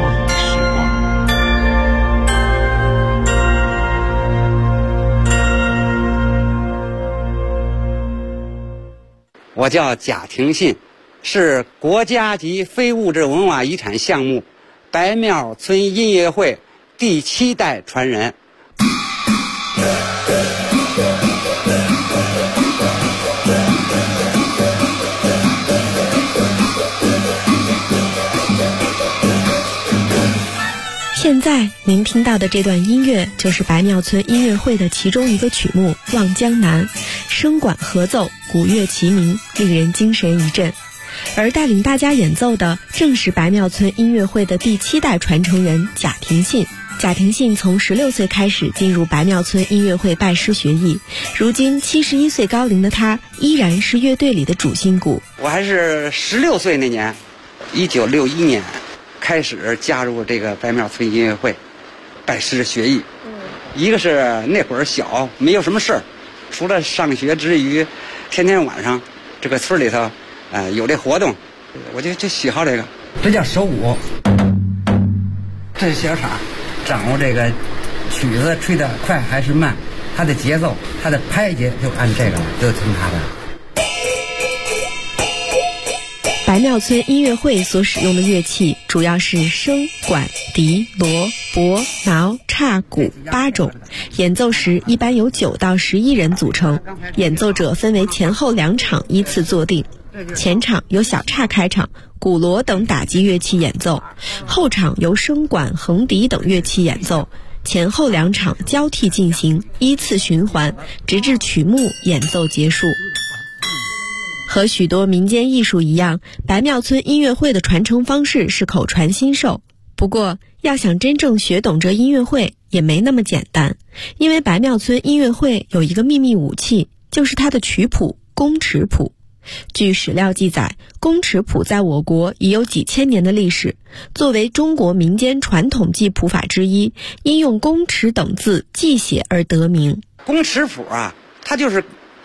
我叫贾廷信，是国家级非物质文化遗产项目白庙村音乐会第7代传人。 现在您听到的这段音乐就是白庙村音乐会的其中一个曲目《望江南》，声管合奏，鼓乐齐鸣，令人精神一振。而带领大家演奏的正是白庙村音乐会的第7代传承人贾廷信。贾廷信从16岁开始进入白庙村音乐会拜师学艺，如今71岁高龄的他依然是乐队里的主心骨。 我还是16岁那年，1961年开始加入这个白庙村音乐会，拜师学艺。一个是那会儿小，没有什么事儿，除了上学之余，天天晚上这个村里头，有这活动，我就喜好这个。这叫手舞，这是小场，掌握这个曲子吹得快还是慢，它的节奏，它的拍节就按这个，就听它的。 白庙村音乐会所使用的乐器主要是笙、管、笛、锣、钹、挠、叉、鼓8种，演奏时一般由9到11人组成，演奏者分为前后2场依次坐定，前场由小叉开场，鼓锣等打击乐器演奏，后场由笙管、横笛等乐器演奏，前后2场交替进行，依次循环，直至曲目演奏结束。和许多民间艺术一样，白庙村音乐会的传承方式是口传心授。不过，要想真正学懂这音乐会也没那么简单，因为白庙村音乐会有一个秘密武器，就是它的曲谱宫尺谱。据史料记载，宫尺谱在我国已有几千年的历史，作为中国民间传统记谱法之一，因用宫尺等字记写而得名。 宫尺谱啊，它就是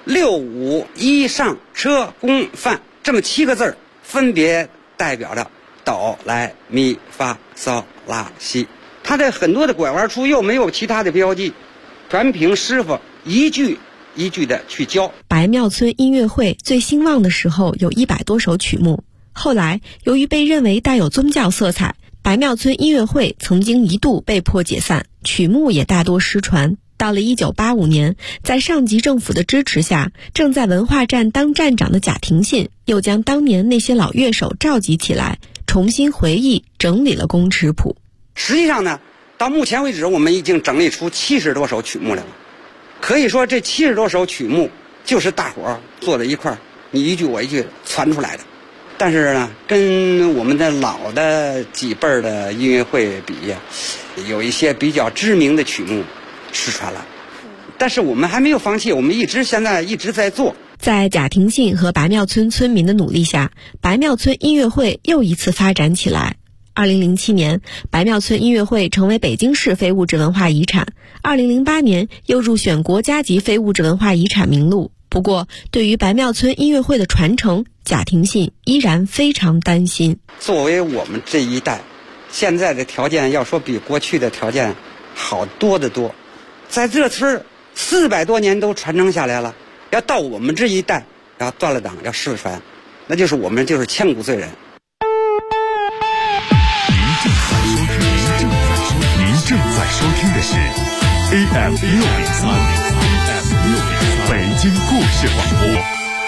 6、5、1上车宫范这么7个字，分别代表着哆来咪发嗦拉西。它的很多的拐弯处又没有其他的标记，全凭师傅一句一句的去教。 白庙村音乐会最兴旺的时候有100多首曲目，后来由于被认为带有宗教色彩，白庙村音乐会曾经一度被迫解散，曲目也大多失传。到了1985年，在上级政府的支持下，正在文化站当站长的贾廷信又将当年那些老乐手召集起来，重新回忆整理了宫尺谱。 实际上呢，到目前为止我们已经整理出70多首曲目来了，可以说这70多首曲目就是大伙儿坐在一块儿，你一句我一句传出来的。但是呢，跟我们的老的几辈儿的音乐会比，有一些比较知名的曲目失传了，但是我们还没有放弃，我们现在一直在做。 在贾廷信和白庙村村民的努力下，白庙村音乐会又一次发展起来。2007年，白庙村音乐会成为北京市非物质文化遗产，2008年又入选国家级非物质文化遗产名录。不过，对于白庙村音乐会的传承，贾廷信依然非常担心。 作为我们这一代，现在的条件要说比过去的条件好多得多。在这村400多年都传承下来了，要到我们这一代要断了档要失传，那就是我们就是千古罪人。 您正在收听的是 AM 603北京故事广播。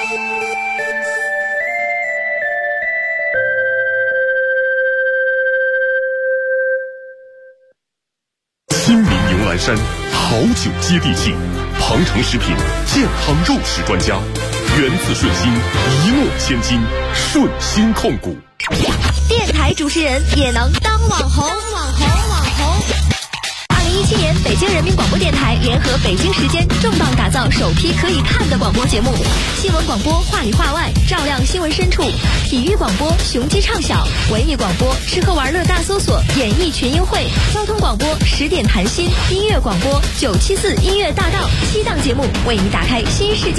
亲民牛栏山好酒接地气，庞城食品健康肉食专家，源自顺心，一诺千金，顺心控股。 电台主持人也能当网红。2017年北京京人民广播电台联合北京时间重磅打造首批可以看的广播节目，新闻广播话里话外，照亮新闻深处；体育广播雄鸡唱晓，文艺广播吃喝玩乐大搜索，演艺群英会；交通广播10点谈心，音乐广播974音乐大道，7档节目为你打开新世界。